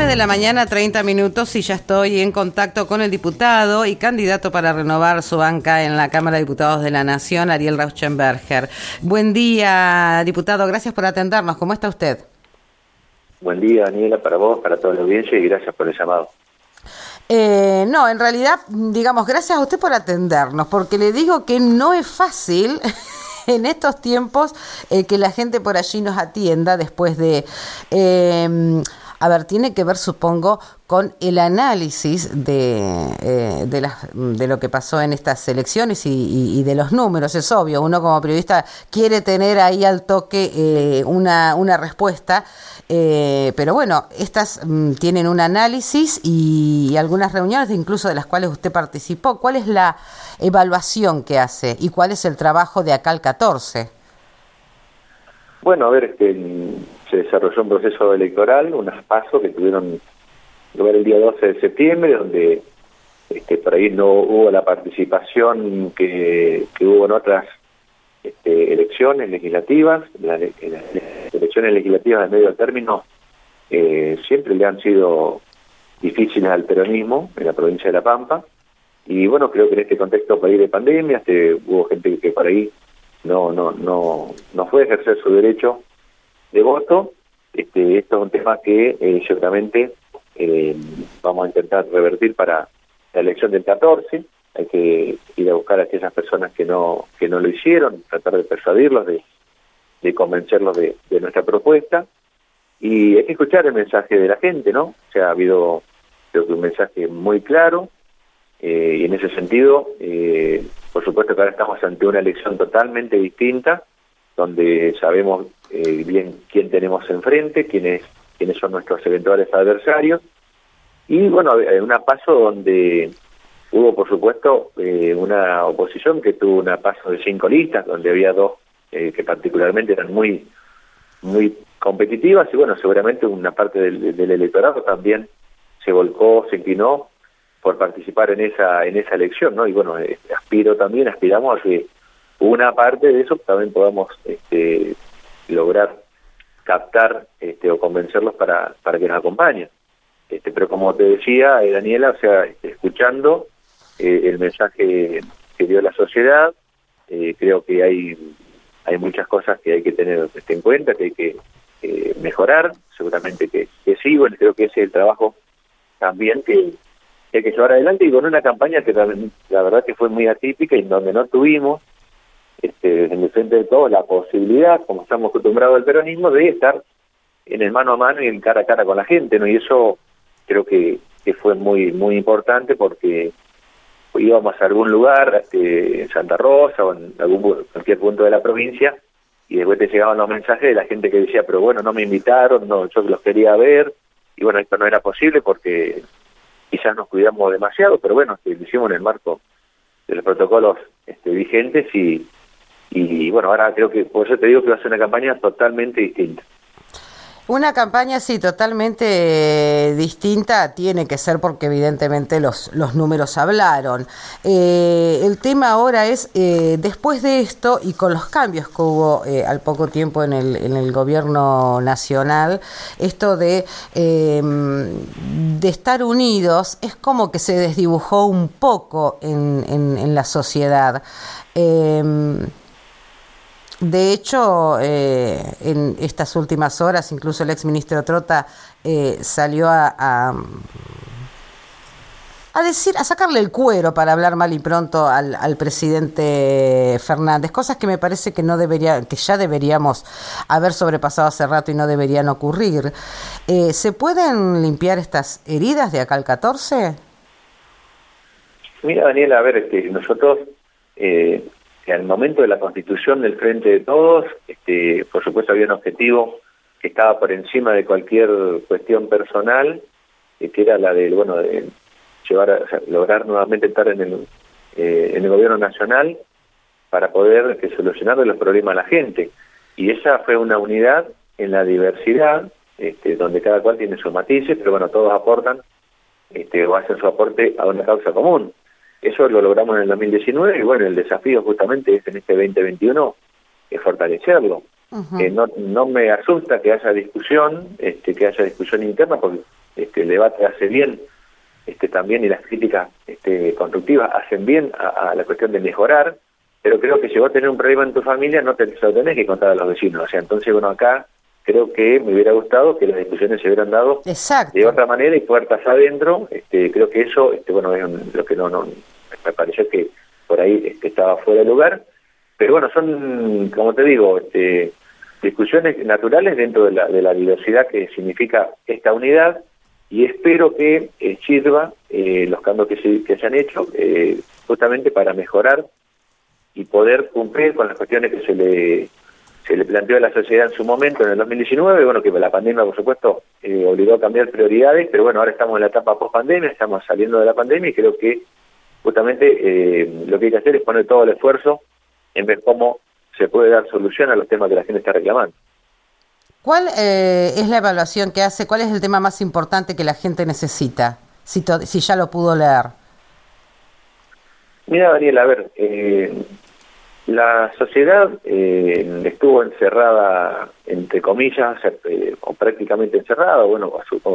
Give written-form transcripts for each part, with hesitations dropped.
de la mañana, 30 minutos, y ya estoy en contacto con el diputado y candidato para renovar su banca en la Cámara de Diputados de la Nación, Ariel Rauschenberger. Buen día, diputado, gracias por atendernos. ¿Cómo está usted? Buen día, Daniela, para vos, para toda la audiencia, y gracias por el llamado. No, en realidad, digamos, gracias a usted por atendernos, porque le digo que no es fácil en estos tiempos que la gente por allí nos atienda después de... tiene que ver, supongo, con el análisis de lo que pasó en estas elecciones y de los números. Es obvio, uno como periodista quiere tener ahí al toque una respuesta, pero bueno, estas tienen un análisis y algunas reuniones, incluso de las cuales usted participó. ¿Cuál es la evaluación que hace y cuál es el trabajo de acá al 14? Bueno, a ver, se desarrolló un proceso electoral, unas PASO que tuvieron lugar el día 12 de septiembre, donde por ahí no hubo la participación que hubo en otras elecciones legislativas. Las elecciones legislativas de medio término siempre le han sido difíciles al peronismo en la provincia de La Pampa, y bueno, creo que en este contexto por ahí de pandemia hubo gente que por ahí no fue a ejercer su derecho de voto. Esto es un tema que seguramente vamos a intentar revertir para la elección del 14. Hay que ir a buscar a aquellas personas que no lo hicieron, tratar de persuadirlos, de convencerlos de nuestra propuesta, y hay que escuchar el mensaje de la gente, ¿no? O sea, ha habido, creo que un mensaje muy claro, y en ese sentido, por supuesto que ahora estamos ante una elección totalmente distinta, donde sabemos bien quién tenemos enfrente, quiénes son nuestros eventuales adversarios, y bueno, una PASO donde hubo, por supuesto, una oposición que tuvo una PASO de 5 listas, donde había 2 que particularmente eran muy competitivas, y bueno, seguramente una parte del electorado también se volcó, se inclinó por participar en esa elección, ¿no? Y bueno, aspiramos a que una parte de eso también podamos lograr captar o convencerlos para que nos acompañen. Pero como te decía, Daniela, o sea, escuchando el mensaje que dio la sociedad, creo que hay muchas cosas que hay que tener en cuenta, que hay que mejorar, seguramente que sí. Bueno, creo que ese es el trabajo también que hay que llevar adelante, y con una campaña que también, la verdad que fue muy atípica, y en donde no tuvimos en el frente de todos la posibilidad, como estamos acostumbrados al peronismo, de estar en el mano a mano y en cara a cara con la gente, ¿no? Y eso creo que fue muy importante, porque íbamos a algún lugar, en Santa Rosa o en cualquier punto de la provincia, y después te llegaban los mensajes de la gente que decía, pero bueno, no me invitaron, no, yo los quería ver, y bueno, esto no era posible porque quizás nos cuidamos demasiado, pero bueno, lo hicimos en el marco de los protocolos vigentes, y bueno, ahora creo que, por eso te digo que va a ser una campaña totalmente distinta. Una campaña, sí, totalmente distinta tiene que ser, porque evidentemente los números hablaron. El tema ahora es, después de esto y con los cambios que hubo al poco tiempo en el gobierno nacional, esto de estar unidos es como que se desdibujó un poco en la sociedad. De hecho, en estas últimas horas, incluso el exministro Trota salió a sacarle el cuero, para hablar mal y pronto, al presidente Fernández, cosas que me parece que ya deberíamos haber sobrepasado hace rato y no deberían ocurrir. ¿Se pueden limpiar estas heridas de acá al 14? Mira, Daniela, a ver, nosotros al momento de la constitución del Frente de Todos, por supuesto había un objetivo que estaba por encima de cualquier cuestión personal, que era la de lograr nuevamente estar en el gobierno nacional para poder solucionar los problemas a la gente. Y esa fue una unidad en la diversidad, donde cada cual tiene sus matices, pero bueno, todos aportan o hacen su aporte a una causa común. Eso lo logramos en el 2019, y bueno, el desafío justamente es en este 2021 es fortalecerlo. No me asusta que haya discusión interna, porque el debate hace bien también, y las críticas constructivas hacen bien a la cuestión de mejorar, pero creo que si vos tenés un problema en tu familia no se lo tenés que contar a los vecinos. O sea, entonces, bueno, acá creo que me hubiera gustado que las discusiones se hubieran dado de otra manera y puertas adentro. Creo que eso, bueno, es lo que no me pareció que por ahí estaba fuera de lugar. Pero bueno, son, como te digo, discusiones naturales dentro de la diversidad que significa esta unidad, y espero que sirva los cambios que se han hecho justamente para mejorar y poder cumplir con las cuestiones que se le planteó a la sociedad en su momento, en el 2019, bueno, que la pandemia, por supuesto, obligó a cambiar prioridades, pero bueno, ahora estamos en la etapa post-pandemia, estamos saliendo de la pandemia, y creo que justamente lo que hay que hacer es poner todo el esfuerzo en ver cómo se puede dar solución a los temas que la gente está reclamando. ¿Cuál es la evaluación que hace? ¿Cuál es el tema más importante que la gente necesita? Si ya lo pudo leer. Mira, Daniel, a ver, la sociedad estuvo encerrada, entre comillas, o prácticamente encerrada, bueno,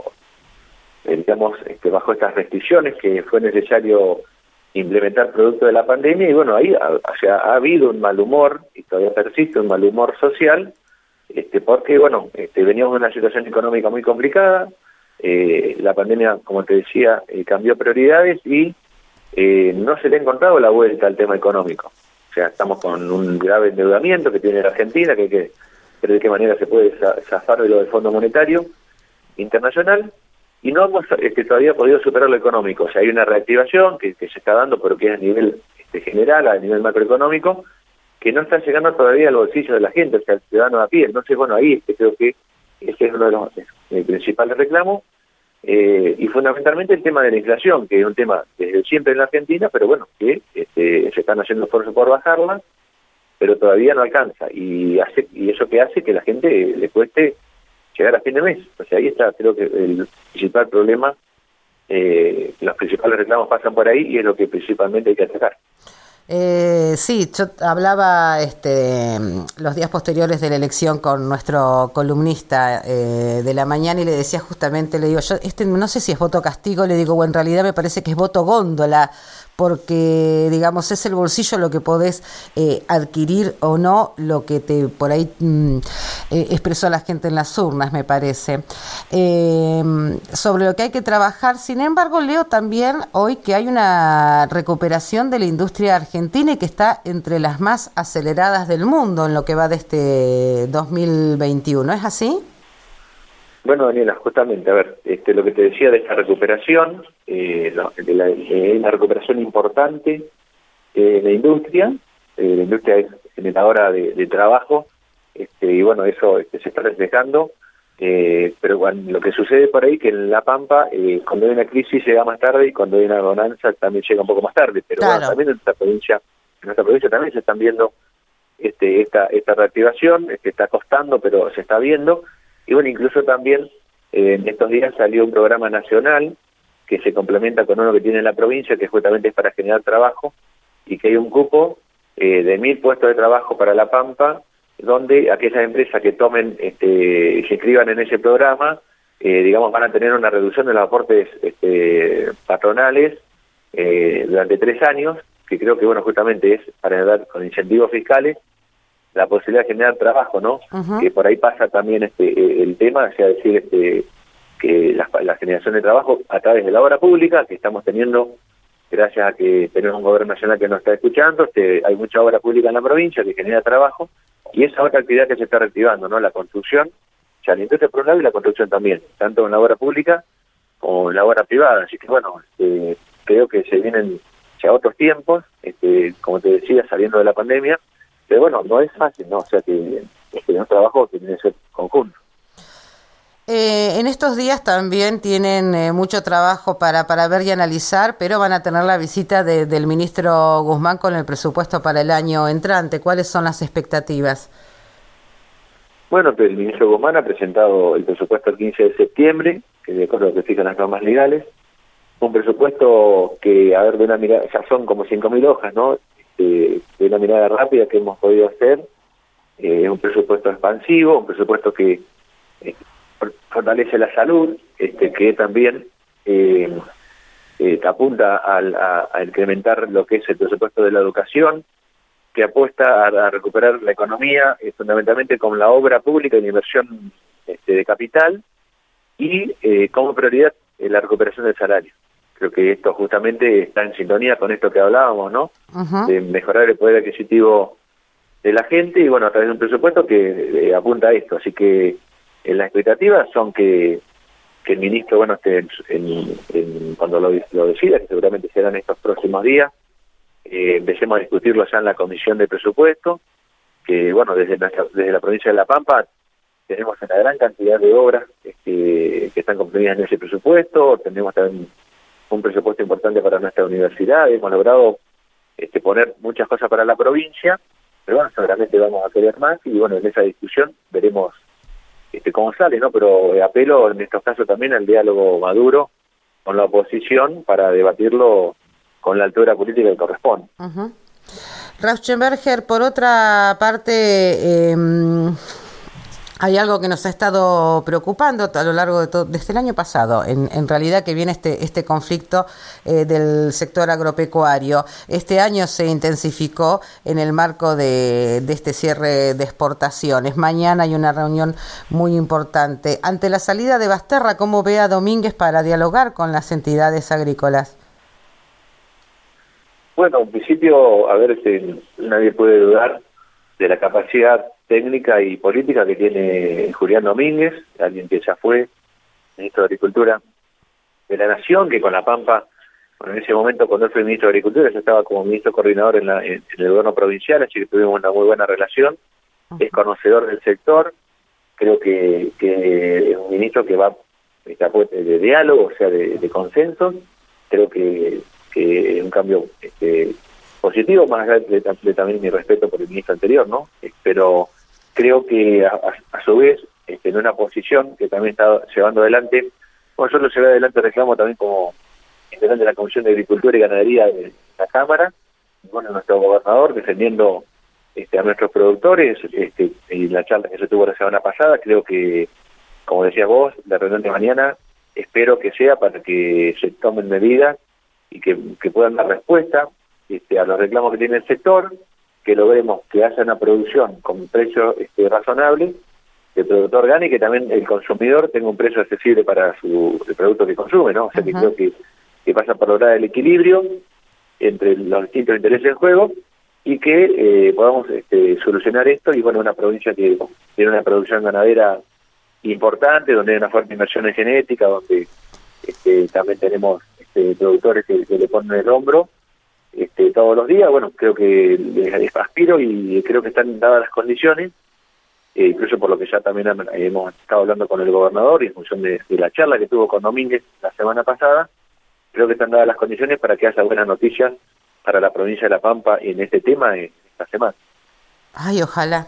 digamos, bajo estas restricciones que fue necesario implementar producto de la pandemia, y bueno, ahí ha habido un mal humor, y todavía persiste un mal humor social, porque, bueno, veníamos de una situación económica muy complicada, la pandemia, como te decía, cambió prioridades, y no se le ha encontrado la vuelta al tema económico. O sea, estamos con un grave endeudamiento que tiene la Argentina, que hay que ver de qué manera se puede zafar de lo del Fondo Monetario Internacional, y no hemos todavía podido superar lo económico. O sea, hay una reactivación que se está dando, pero que es a nivel general, a nivel macroeconómico, que no está llegando todavía al bolsillo de la gente, o sea, al ciudadano a pie. Entonces, bueno, ahí creo que ese es uno de los principales reclamos, y fundamentalmente el tema de la inflación, que es un tema desde siempre en la Argentina, pero bueno, que se están haciendo esfuerzos por bajarla, pero todavía no alcanza, y eso que hace que la gente le cueste llegar a fin de mes. O sea, ahí está, creo que el principal problema, los principales reclamos pasan por ahí, y es lo que principalmente hay que atacar. Sí, yo hablaba los días posteriores de la elección con nuestro columnista de la mañana, y le decía justamente, le digo, yo no sé si es voto castigo, le digo, o en realidad me parece que es voto góndola, porque, digamos, es el bolsillo lo que podés adquirir o no, lo que te por ahí expresó la gente en las urnas, me parece. Sobre lo que hay que trabajar, sin embargo, leo también hoy que hay una recuperación de la industria argentina y que está entre las más aceleradas del mundo en lo que va de este 2021. ¿Es así? Bueno, Daniela, justamente, a ver, lo que te decía de esta recuperación, una recuperación importante de la industria. La industria es generadora de trabajo, y bueno, eso se está reflejando, pero bueno, lo que sucede por ahí que en La Pampa, cuando hay una crisis llega más tarde, y cuando hay una bonanza también llega un poco más tarde, pero claro, bueno, también en nuestra provincia también se están viendo esta reactivación, está costando, pero se está viendo. Y bueno, incluso también en estos días salió un programa nacional que se complementa con uno que tiene la provincia, que justamente es para generar trabajo, y que hay un cupo de 1.000 puestos de trabajo para La Pampa, donde aquellas empresas que tomen y se inscriban en ese programa, digamos, van a tener una reducción de los aportes patronales durante 3 años, que creo que, bueno, justamente es para dar con incentivos fiscales la posibilidad de generar trabajo, ¿no? Uh-huh. Que por ahí pasa también el tema, o sea, decir que la generación de trabajo a través de la obra pública, que estamos teniendo, gracias a que tenemos un gobierno nacional que nos está escuchando, hay mucha obra pública en la provincia que genera trabajo, y esa otra actividad que se está reactivando, ¿no? La construcción, o sea, la industria por un lado y la construcción también, tanto en la obra pública como en la obra privada. Así que, bueno, creo que se vienen ya otros tiempos, como te decía, saliendo de la pandemia. Pero bueno, no es fácil, ¿no? O sea que un trabajo que tiene que ser conjunto. En estos días también tienen mucho trabajo para ver y analizar, pero van a tener la visita del ministro Guzmán con el presupuesto para el año entrante. ¿Cuáles son las expectativas? Bueno, pues el ministro Guzmán ha presentado el presupuesto el 15 de septiembre, que de acuerdo a lo que fijan las normas legales. Un presupuesto que, a ver, de una mirada, ya son como 5.000 hojas, ¿no? De una mirada rápida que hemos podido hacer, un presupuesto expansivo, un presupuesto que fortalece la salud, que también apunta a incrementar lo que es el presupuesto de la educación, que apuesta a recuperar la economía, fundamentalmente con la obra pública y la inversión de capital, y como prioridad la recuperación del salario. Creo que esto justamente está en sintonía con esto que hablábamos, ¿no? Ujú. De mejorar el poder adquisitivo de la gente y, bueno, a través de un presupuesto que apunta a esto. Así que las expectativas son que el ministro, bueno, esté cuando lo decida, que seguramente serán estos próximos días, empecemos a discutirlo ya en la comisión de presupuesto, que, bueno, desde la provincia de La Pampa tenemos una gran cantidad de obras que están comprendidas en ese presupuesto. Tenemos también un presupuesto importante para nuestra universidad, hemos logrado poner muchas cosas para la provincia, pero bueno, seguramente vamos a querer más, y bueno, en esa discusión veremos cómo sale, ¿no? Pero apelo en estos casos también al diálogo maduro con la oposición para debatirlo con la altura política que corresponde. Uh-huh. Rauschenberger, por otra parte, hay algo que nos ha estado preocupando a lo largo desde el año pasado, en realidad, que viene este conflicto del sector agropecuario. Este año se intensificó en el marco de este cierre de exportaciones. Mañana hay una reunión muy importante. Ante la salida de Basterra, ¿cómo ve a Domínguez para dialogar con las entidades agrícolas? Bueno, en principio, a ver, nadie puede dudar de la capacidad técnica y política que tiene Julián Domínguez, alguien que ya fue ministro de Agricultura de la Nación, que con La Pampa, bueno, en ese momento cuando él fue ministro de Agricultura, yo estaba como ministro coordinador en el gobierno provincial, así que tuvimos una muy buena relación. Uh-huh. Es conocedor del sector, creo que es un ministro que va de diálogo, o sea, de consenso. Creo que es un cambio positivo, más allá de también mi respeto por el ministro anterior, ¿no? Pero creo que a su vez, en una posición que también está llevando adelante, bueno, yo lo llevé adelante, reclamo también como integrante de la Comisión de Agricultura y Ganadería de la Cámara, y bueno, nuestro gobernador defendiendo a nuestros productores, y la charla que se tuvo la semana pasada. Creo que, como decías vos, la reunión de mañana, espero que sea para que se tomen medidas y que puedan dar respuesta a los reclamos que tiene el sector, que logremos que haya una producción con un precio razonable, que el productor gane y que también el consumidor tenga un precio accesible para el producto que consume, ¿no? O sea, que creo que pasa por lograr el equilibrio entre los distintos intereses en juego y que podamos solucionar esto. Y bueno, una provincia que tiene una producción ganadera importante, donde hay una fuerte inversión en genética, donde también tenemos productores que le ponen el hombro todos los días. Bueno, creo que les aspiro y creo que están dadas las condiciones, incluso por lo que ya también hemos estado hablando con el gobernador y en función de la charla que tuvo con Domínguez la semana pasada. Creo que están dadas las condiciones para que haya buenas noticias para la provincia de La Pampa en este tema esta semana. Ay, ojalá.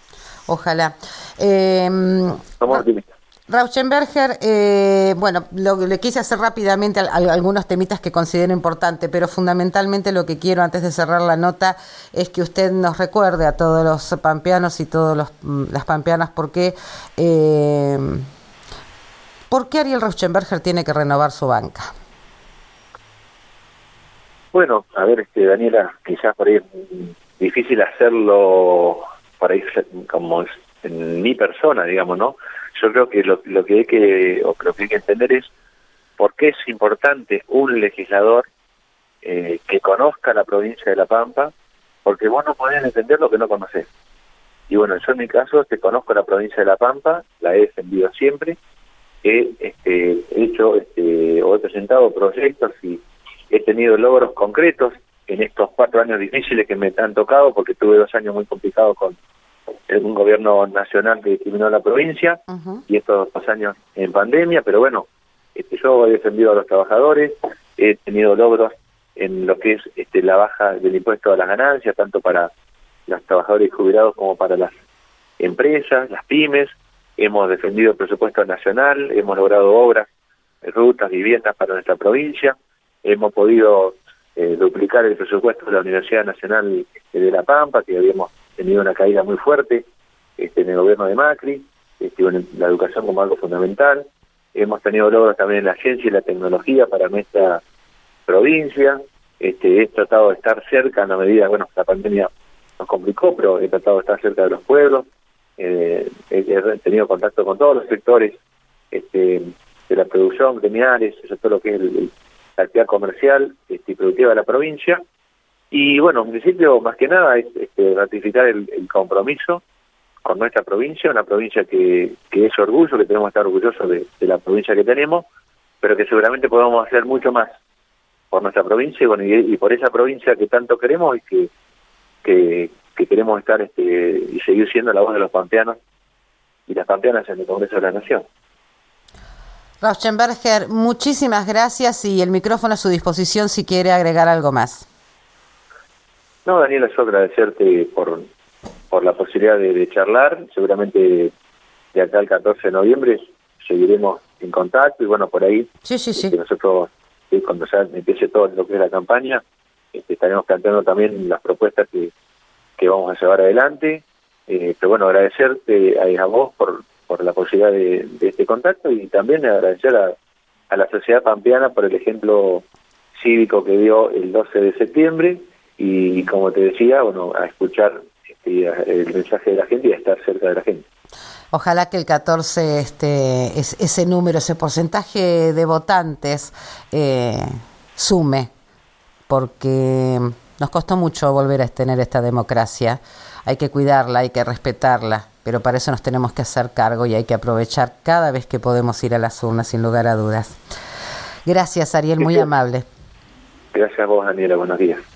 Somos optimistas. Rauschenberger, bueno, le quise hacer rápidamente algunos temitas que considero importantes, pero fundamentalmente lo que quiero antes de cerrar la nota es que usted nos recuerde a todos los pampeanos y todas las pampeanas por qué Ariel Rauschenberger tiene que renovar su banca. Bueno, a ver, Daniela, quizás por ahí es difícil hacerlo por ahí como es en mi persona, digamos, ¿no? Yo creo que lo que hay que entender es por qué es importante un legislador que conozca la provincia de La Pampa, porque vos no podés entender lo que no conocés. Y bueno, yo en mi caso conozco la provincia de La Pampa, la he defendido siempre, he hecho o he presentado proyectos y he tenido logros concretos en estos 4 años difíciles que me han tocado, porque tuve 2 años muy complicados con un gobierno nacional que discriminó a la provincia. Uh-huh. Y estos 2 años en pandemia. Pero bueno, yo he defendido a los trabajadores, he tenido logros en lo que es la baja del impuesto a las ganancias, tanto para los trabajadores jubilados como para las empresas, las pymes. Hemos defendido el presupuesto nacional, hemos logrado obras, rutas, viviendas para nuestra provincia, hemos podido duplicar el presupuesto de la Universidad Nacional de La Pampa, que habíamos tenido una caída muy fuerte en el gobierno de Macri. bueno, la educación como algo fundamental. Hemos tenido logros también en la ciencia y la tecnología para nuestra provincia. He tratado de estar cerca en la medida, bueno, la pandemia nos complicó, pero he tratado de estar cerca de los pueblos. He tenido contacto con todos los sectores de la producción, gremiales, eso todo lo que es la actividad comercial y productiva de la provincia. Y bueno, en principio, más que nada, es ratificar el compromiso con nuestra provincia, una provincia que es orgullo, que tenemos que estar orgullosos de la provincia que tenemos, pero que seguramente podemos hacer mucho más por nuestra provincia y por esa provincia que tanto queremos y que queremos estar y seguir siendo la voz de los pampeanos y las pampeanas en el Congreso de la Nación. Rauschenberger, muchísimas gracias y el micrófono a su disposición si quiere agregar algo más. No, Daniela, yo agradecerte por la posibilidad de charlar. Seguramente de acá al 14 de noviembre seguiremos en contacto y bueno, por ahí sí. Nosotros, cuando ya empiece todo lo que es la campaña, estaremos planteando también las propuestas que vamos a llevar adelante. Pero bueno, agradecerte a vos por la posibilidad de este contacto y también agradecer a la sociedad pampeana por el ejemplo cívico que dio el 12 de septiembre y, como te decía, bueno, a escuchar el mensaje de la gente y a estar cerca de la gente. Ojalá que el 14 ese número, ese porcentaje de votantes sume, porque nos costó mucho volver a tener esta democracia. Hay que cuidarla, hay que respetarla, pero para eso nos tenemos que hacer cargo y hay que aprovechar cada vez que podemos ir a las urnas, sin lugar a dudas. Gracias, Ariel, muy amable. Gracias a vos, Daniela, buenos días.